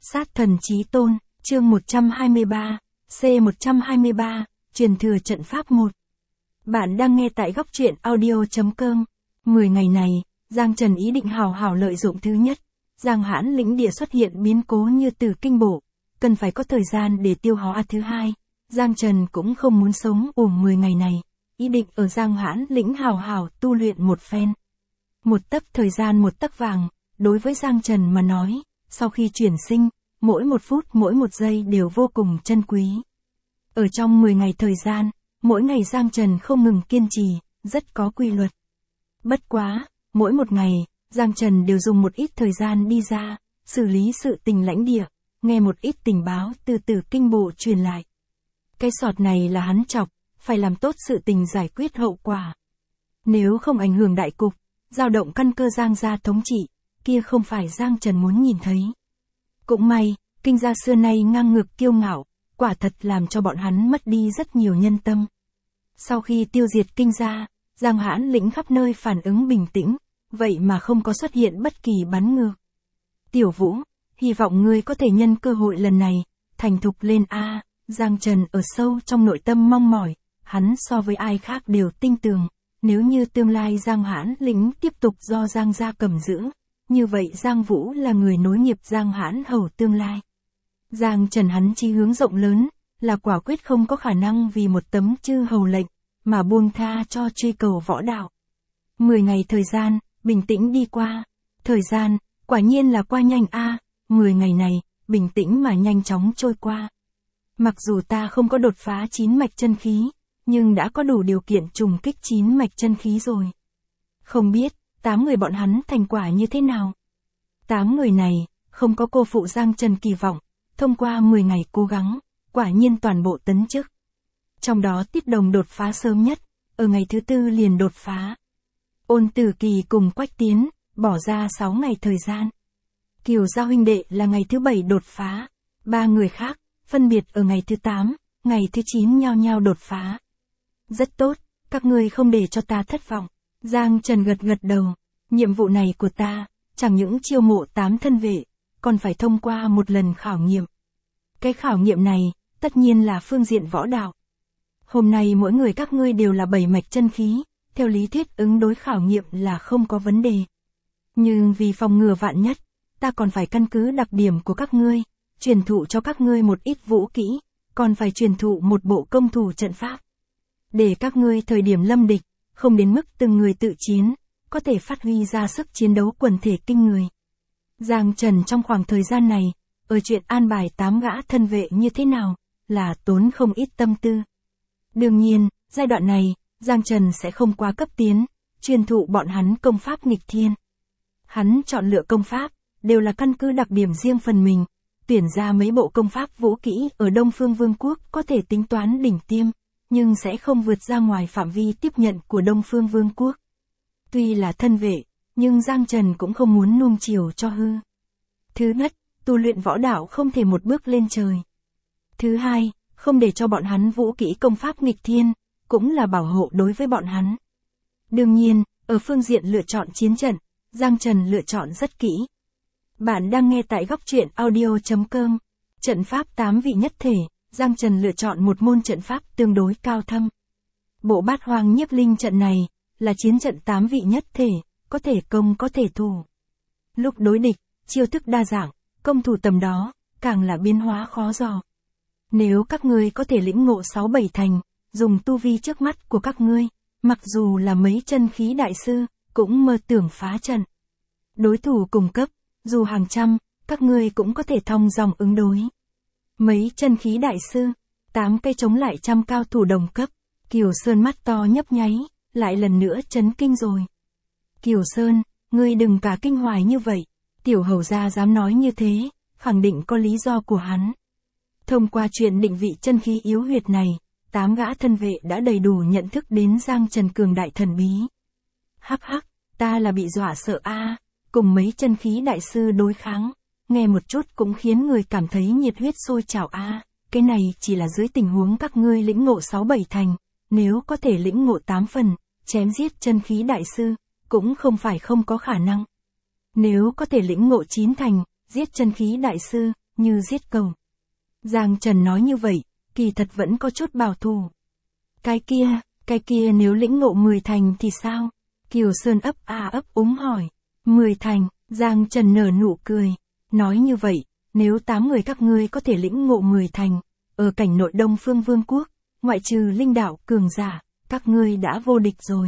Sát thần chí tôn, chương 123, C123, truyền thừa trận pháp 1. Bạn đang nghe tại góc truyện audio.com. 10 ngày này, Giang Trần ý định hào hào lợi dụng. Thứ nhất, Giang Hãn lĩnh địa xuất hiện biến cố như từ kinh bộ, cần phải có thời gian để tiêu hóa. Thứ hai, Giang Trần cũng không muốn sống uổng 10 ngày này, ý định ở Giang Hãn lĩnh hào hào tu luyện một phen. Một tấc thời gian một tấc vàng, đối với Giang Trần mà nói, sau khi chuyển sinh, mỗi một phút mỗi một giây đều vô cùng chân quý. Ở trong 10 ngày thời gian, mỗi ngày Giang Trần không ngừng kiên trì, rất có quy luật. Bất quá, mỗi một ngày, Giang Trần đều dùng một ít thời gian đi ra, xử lý sự tình lãnh địa, nghe một ít tình báo từ kinh bộ truyền lại. Cái sọt này là hắn chọc, phải làm tốt sự tình giải quyết hậu quả. Nếu không ảnh hưởng đại cục, dao động căn cơ Giang gia thống trị, kia không phải Giang Trần muốn nhìn thấy. Cũng may, kinh gia xưa nay ngang ngược kiêu ngạo, quả thật làm cho bọn hắn mất đi rất nhiều nhân tâm. Sau khi tiêu diệt kinh gia, Giang Hãn lĩnh khắp nơi phản ứng bình tĩnh, vậy mà không có xuất hiện bất kỳ bắn ngược. Tiểu Vũ, hy vọng ngươi có thể nhân cơ hội lần này, thành thục lên a. Giang Trần ở sâu trong nội tâm mong mỏi, hắn so với ai khác đều tin tưởng, nếu như tương lai Giang Hãn lĩnh tiếp tục do Giang gia cầm giữ, như vậy Giang Vũ là người nối nghiệp Giang Hãn hầu tương lai. Giang Trần hắn chí hướng rộng lớn, là quả quyết không có khả năng vì một tấm chư hầu lệnh, mà buông tha cho truy cầu võ đạo. 10 ngày thời gian, bình tĩnh đi qua. Thời gian, quả nhiên là qua nhanh a. 10 ngày này, bình tĩnh mà nhanh chóng trôi qua. Mặc dù ta không có đột phá 9 mạch chân khí, nhưng đã có đủ điều kiện trùng kích 9 mạch chân khí rồi. Không biết, 8 người bọn hắn thành quả như thế nào? 8 người này, không có cô phụ Giang Trần kỳ vọng, thông qua 10 ngày cố gắng, quả nhiên toàn bộ tấn chức. Trong đó Tiết Đồng đột phá sớm nhất, ở ngày thứ 4 liền đột phá. Ôn Tử Kỳ cùng Quách Tiến, bỏ ra 6 ngày thời gian. Kiều Gia huynh đệ là ngày thứ 7 đột phá, 3 người khác, phân biệt ở ngày thứ 8, ngày thứ 9 nhao nhao đột phá. Rất tốt, các ngươi không để cho ta thất vọng. Giang Trần gật gật đầu, nhiệm vụ này của ta, chẳng những chiêu mộ 8 thân vệ, còn phải thông qua một lần khảo nghiệm. Cái khảo nghiệm này, tất nhiên là phương diện võ đạo. Hôm nay mỗi người các ngươi đều là 7 mạch chân khí, theo lý thuyết ứng đối khảo nghiệm là không có vấn đề. Nhưng vì phòng ngừa vạn nhất, ta còn phải căn cứ đặc điểm của các ngươi, truyền thụ cho các ngươi một ít vũ kỹ, còn phải truyền thụ một bộ công thủ trận pháp. Để các ngươi thời điểm lâm địch, không đến mức từng người tự chiến, có thể phát huy ra sức chiến đấu quần thể kinh người. Giang Trần trong khoảng thời gian này, ở chuyện an bài 8 gã thân vệ như thế nào, là tốn không ít tâm tư. Đương nhiên, giai đoạn này, Giang Trần sẽ không quá cấp tiến, truyền thụ bọn hắn công pháp nghịch thiên. Hắn chọn lựa công pháp, đều là căn cứ đặc điểm riêng phần mình, tuyển ra mấy bộ công pháp vũ kỹ ở Đông Phương Vương quốc có thể tính toán đỉnh tiêm, nhưng sẽ không vượt ra ngoài phạm vi tiếp nhận của Đông Phương Vương quốc. Tuy là thân vệ, nhưng Giang Trần cũng không muốn nuông chiều cho hư. Thứ nhất, tu luyện võ đạo không thể một bước lên trời. Thứ hai, không để cho bọn hắn vũ kỹ công pháp nghịch thiên, cũng là bảo hộ đối với bọn hắn. Đương nhiên, ở phương diện lựa chọn chiến trận, Giang Trần lựa chọn rất kỹ. Bạn đang nghe tại góc truyện audio.com. Trận pháp 8 vị nhất thể, Giang Trần lựa chọn một môn trận pháp tương đối cao thâm. Bộ Bát Hoang Nhiếp Linh trận này, là chiến trận 8 vị nhất thể, có thể công có thể thủ. Lúc đối địch, chiêu thức đa dạng, công thủ tầm đó, càng là biến hóa khó dò. Nếu các ngươi có thể lĩnh ngộ 6-7 thành, dùng tu vi trước mắt của các ngươi, mặc dù là mấy chân khí đại sư, cũng mơ tưởng phá trận. Đối thủ cùng cấp, dù hàng trăm, các ngươi cũng có thể thong dong ứng đối. Mấy chân khí đại sư, 8 cây chống lại trăm cao thủ đồng cấp. Kiều Sơn mắt to nhấp nháy, lại lần nữa chấn kinh rồi. Kiều Sơn, ngươi đừng cả kinh hoài như vậy. Tiểu hầu gia dám nói như thế, khẳng định có lý do của hắn. Thông qua chuyện định vị chân khí yếu huyệt này, 8 gã thân vệ đã đầy đủ nhận thức đến Giang Trần cường đại thần bí. Hắc hắc, ta là bị dọa sợ a, cùng mấy chân khí đại sư đối kháng, nghe một chút cũng khiến người cảm thấy nhiệt huyết sôi trào a. Cái này chỉ là dưới tình huống các ngươi lĩnh ngộ 6-7 thành, nếu có thể lĩnh ngộ 8 phần, chém giết chân khí đại sư, cũng không phải không có khả năng. Nếu có thể lĩnh ngộ 9 thành, giết chân khí đại sư, như giết cầu. Giang Trần nói như vậy, kỳ thật vẫn có chút bảo thủ. Cái kia nếu lĩnh ngộ 10 thành thì sao? Kiều Sơn ấp úng hỏi. 10 thành, Giang Trần nở nụ cười. Nói như vậy, nếu 8 người các ngươi có thể lĩnh ngộ 10 thành, ở cảnh nội Đông Phương Vương quốc, ngoại trừ linh đạo cường giả, các ngươi đã vô địch rồi.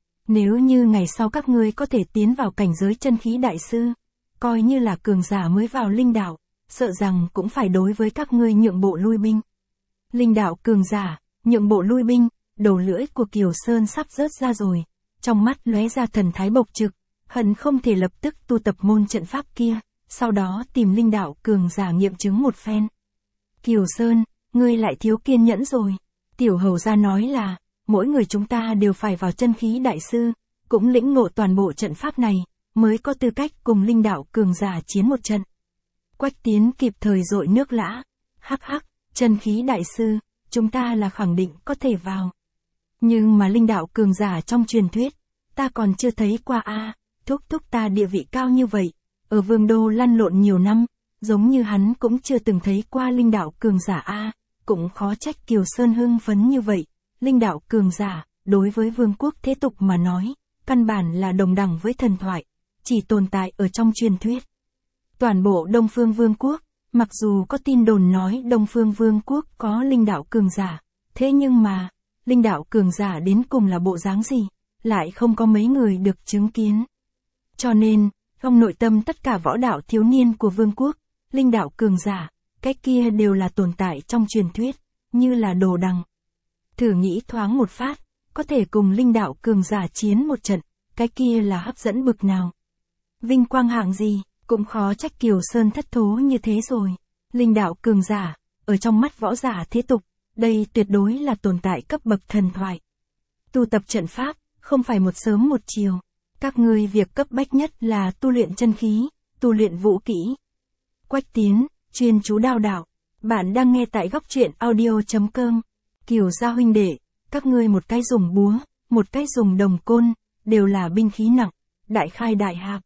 Nếu như ngày sau các ngươi có thể tiến vào cảnh giới chân khí đại sư, coi như là cường giả mới vào linh đạo, sợ rằng cũng phải đối với các ngươi nhượng bộ lui binh. Linh đạo cường giả, nhượng bộ lui binh, đầu lưỡi của Kiều Sơn sắp rớt ra rồi, trong mắt lóe ra thần thái bộc trực, hận không thể lập tức tu tập môn trận pháp kia, sau đó tìm linh đạo cường giả nghiệm chứng một phen. Kiều Sơn, ngươi lại thiếu kiên nhẫn rồi. Tiểu hầu gia nói là, mỗi người chúng ta đều phải vào chân khí đại sư, cũng lĩnh ngộ toàn bộ trận pháp này, mới có tư cách cùng linh đạo cường giả chiến một trận. Quách Tiến kịp thời dội nước lã. Hắc, chân khí đại sư, chúng ta là khẳng định có thể vào. Nhưng mà linh đạo cường giả trong truyền thuyết, ta còn chưa thấy qua a. Thúc ta địa vị cao như vậy, ở vương đô lăn lộn nhiều năm, giống như hắn cũng chưa từng thấy qua linh đạo cường giả a. Cũng khó trách Kiều Sơn hưng phấn như vậy. Linh đạo cường giả, đối với vương quốc thế tục mà nói, căn bản là đồng đẳng với thần thoại, chỉ tồn tại ở trong truyền thuyết. Toàn bộ Đông Phương Vương quốc, mặc dù có tin đồn nói Đông Phương Vương quốc có linh đạo cường giả, thế nhưng mà, linh đạo cường giả đến cùng là bộ dáng gì, lại không có mấy người được chứng kiến. Cho nên, trong nội tâm tất cả võ đạo thiếu niên của vương quốc, linh đạo cường giả, cái kia đều là tồn tại trong truyền thuyết, như là đồ đằng. Thử nghĩ thoáng một phát, có thể cùng linh đạo cường giả chiến một trận, cái kia là hấp dẫn bực nào. Vinh quang hạng gì, cũng khó trách Kiều Sơn thất thố như thế rồi. Linh đạo cường giả, ở trong mắt võ giả thế tục, đây tuyệt đối là tồn tại cấp bậc thần thoại. Tu tập trận pháp, không phải một sớm một chiều. Các ngươi việc cấp bách nhất là tu luyện chân khí, tu luyện vũ kỹ. Quách Tiến, chuyên chú đao đạo. Bạn đang nghe tại góc truyện audio.com. Kiều gia huynh đệ, các ngươi một cái dùng búa, một cái dùng đồng côn, đều là binh khí nặng, đại khai đại hạp.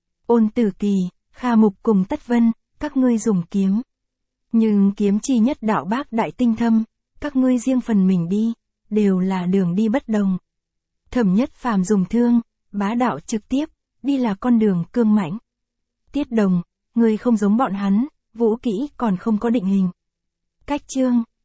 Ôn Tử Kỳ, Kha Mục cùng Tất Vân, các ngươi dùng kiếm. Nhưng kiếm chi nhất đạo bác đại tinh thâm, các ngươi riêng phần mình đi, đều là đường đi bất đồng. Thẩm Nhất Phàm dùng thương, bá đạo trực tiếp, đi là con đường cương mãnh. Tiết Đồng, ngươi không giống bọn hắn, vũ kỹ còn không có định hình. Cách Chương,